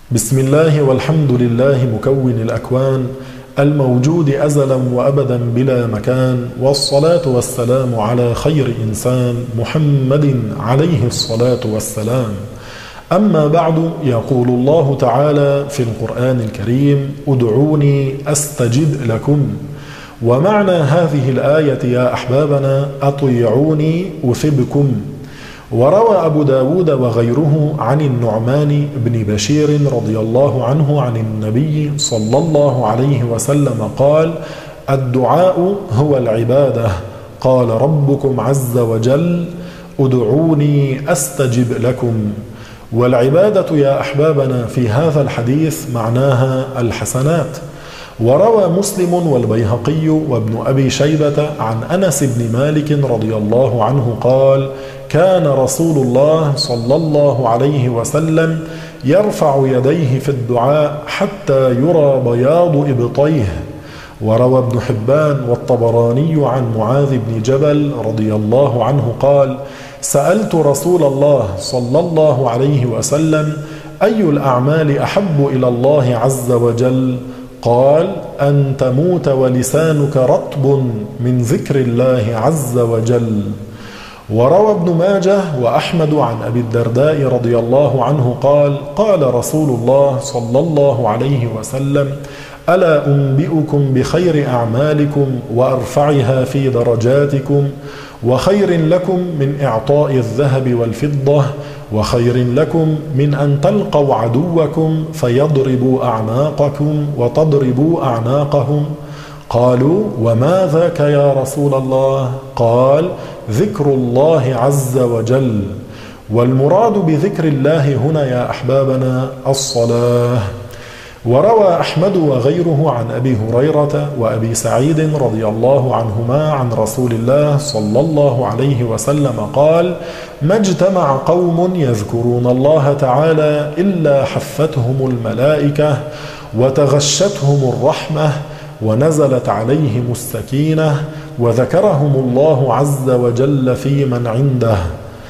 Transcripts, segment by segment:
بسم الله والحمد لله مكون الأكوان الموجود أزلا وأبدا بلا مكان، والصلاة والسلام على خير إنسان محمد عليه الصلاة والسلام. أما بعد، يقول الله تعالى في القرآن الكريم: ادعوني أستجب لكم. ومعنى هذه الآية يا أحبابنا: أطيعوني أثبكم. وروى أبو داود وغيره عن النعمان بن بشير رضي الله عنه عن النبي صلى الله عليه وسلم قال: الدعاء هو العبادة. قال ربكم عز وجل: ادعوني أستجب لكم. والعبادة يا أحبابنا في هذا الحديث معناها الحسنات. وروى مسلم والبيهقي وابن أبي شيبة عن أنس بن مالك رضي الله عنه قال: كان رسول الله صلى الله عليه وسلم يرفع يديه في الدعاء حتى يرى بياض إبطيه. وروى ابن حبان والطبراني عن معاذ بن جبل رضي الله عنه قال: سألت رسول الله صلى الله عليه وسلم: أي الأعمال أحب إلى الله عز وجل؟ قال: أن تموت ولسانك رطب من ذكر الله عز وجل. وروى ابن ماجه وأحمد عن أبي الدرداء رضي الله عنه قال: قال رسول الله صلى الله عليه وسلم: ألا أنبئكم بخير أعمالكم وأرفعها في درجاتكم، وخير لكم من إعطاء الذهب والفضة، وخير لكم من أن تلقوا عدوكم فيضربوا أعناقكم وتضربوا أعناقهم؟ قالوا: وما ذاك يا رسول الله؟ قال: ذكر الله عز وجل. والمراد بذكر الله هنا يا أحبابنا الصلاة. وروى أحمد وغيره عن أبي هريرة وأبي سعيد رضي الله عنهما عن رسول الله صلى الله عليه وسلم قال: ما اجتمع قوم يذكرون الله تعالى إلا حفتهم الملائكة وتغشتهم الرحمة ونزلت عليهم السكينة وذكرهم الله عز وجل في من عنده.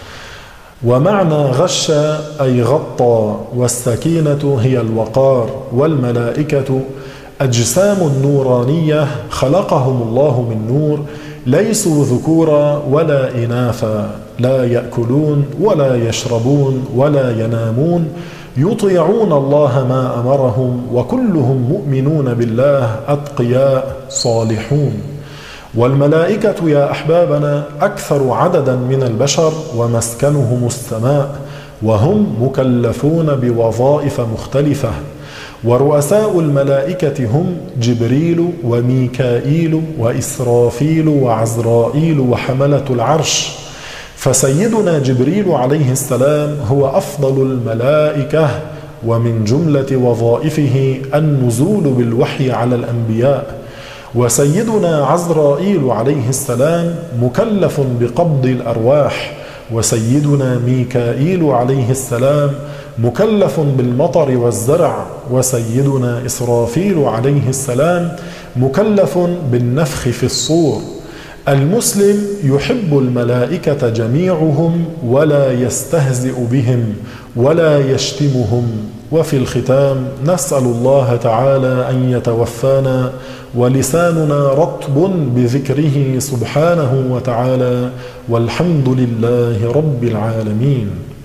ومعنى غش أي غطى، والسكينة هي الوقار، والملائكة أجسام نورانية خلقهم الله من نور، ليسوا ذكورا ولا إناثا، لا يأكلون ولا يشربون ولا ينامون، يطيعون الله ما أمرهم، وكلهم مؤمنون بالله أتقياء صالحون. والملائكة يا أحبابنا أكثر عددا من البشر، ومسكنهم السماء، وهم مكلفون بوظائف مختلفة. ورؤساء الملائكة هم جبريل وميكائيل وإسرافيل وعزرائيل وحملة العرش. فسيدنا جبريل عليه السلام هو أفضل الملائكة، ومن جملة وظائفه النزول بالوحي على الأنبياء. وسيدنا عزرائيل عليه السلام مكلف بقبض الأرواح. وسيدنا ميكائيل عليه السلام مكلف بالمطر والزرع. وسيدنا إسرافيل عليه السلام مكلف بالنفخ في الصور. المسلم يحب الملائكة جميعهم، ولا يستهزئ بهم ولا يشتمهم. وفي الختام نسأل الله تعالى أن يتوفانا ولساننا رطب بذكره سبحانه وتعالى، والحمد لله رب العالمين.